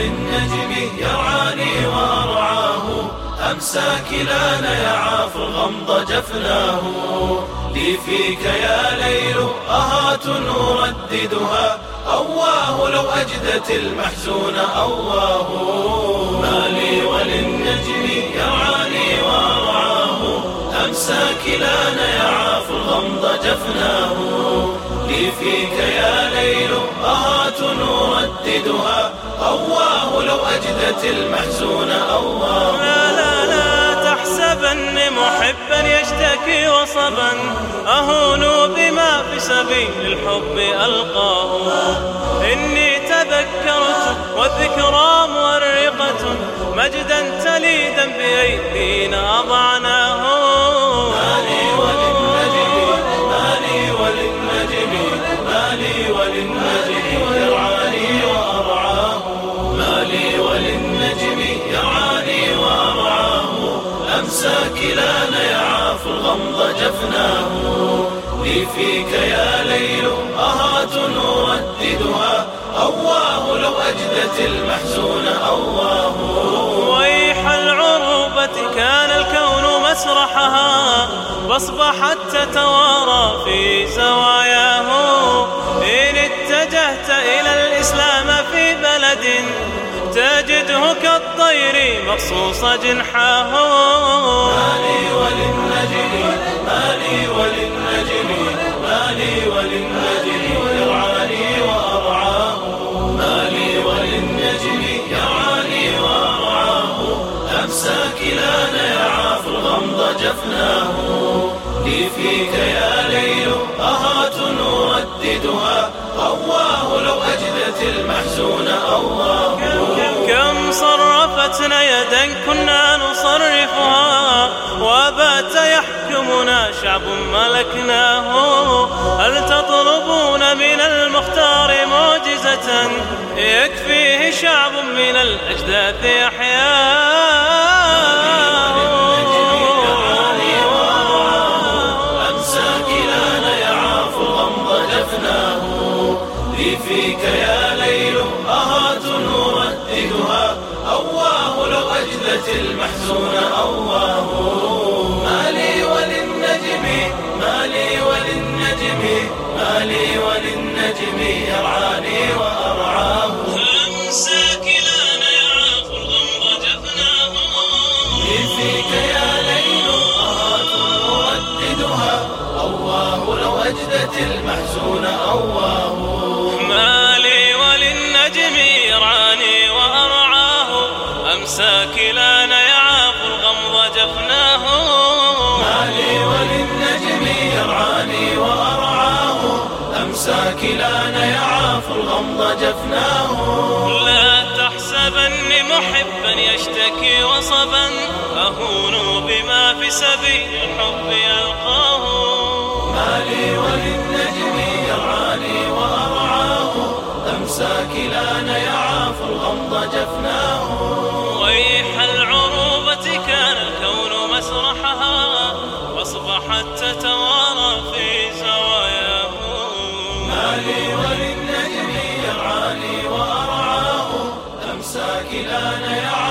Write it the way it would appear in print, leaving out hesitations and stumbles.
وللنجم يرعاني وأرعاه، أمسى كلانا يعاف الغمض جفناه. لي فيك يا ليل أهات أرددها، أواه لو أجدت المحزون أواه. ما لي وللنجم يرعاني وأرعاه، أمسى كلانا يعاف الغمض جفناه. لي فيك يا ليل أهات أرددها، أواه لو أجدت المحزون أواه. لا لا لا تحسبن محبا يشتكي وصبا، أهون بما في سبيل الحب ألقاه. إني تذكرت والذكرى مورقة، مجدا تليدا بأيدينا أضعناه. مالي وللنجم مالي وللنجم مالي وللنجم يرعاني وأرعاه. مالي وللنجم يرعاني وأرعاه، أمسى كلانا يعاف الغمض جفناه. لي فيك يا ليل أهات أرددها، أواه لو أجدت المحزون أواه. ويح العروبة كان الكون مسرحها، فاصبحت تتوارى في زواياه. إن اتجهت إلى الإسلام في بلد، تجده كالطير مقصوص جنحاه. مالي وللنجم مالي وللنجم مالي وللنجم يرعاني وأرعاه. مالي وللنجم يرعاني وأرعاه، أمسى كلانا يعاف الغمض جفناه. لي فيك يا ليل أهات أرددها، أواه لو أجدت المحزون أواه. كم صرفتنا يدا كنا نصرفها، وبات يحكمنا شعب ملكناه. هل تطلبون من المختار معجزة، يكفيه شعب من الأجداث أحياه. لي فيك يا ليل أهات أرددها، أواه لو أجدت المحزون أواه. مالي وللنجم مالي وللنجم مالي وللنجم يرعاني وأرعاه. أمسى كلانا يعاف الغمض جفناه. لي فيك يا ليل أهات أرددها، أواه لو أجدت المحزون أواه. مالي وللنجم يرعاني وأرعاه، أمسى كلانا يعاف الغمض جفناه. مالي وللنجم يرعاني وأرعاه، أمسى كلانا يعاف الغمض جفناه. لا تحسبني محبا يشتكي وصبا، أهون بما في سبيل الحب يلقاه. مالي وللنجم يرعاني وأرعاه، أمسى كلانا يعاف الغمض جفناه. ويح العروبة كان الكون مسرحها، فاصبحت تتوارى في زواياه. مالي وللنجم يرعاني وأرعاه، أمسى كلانا يعاف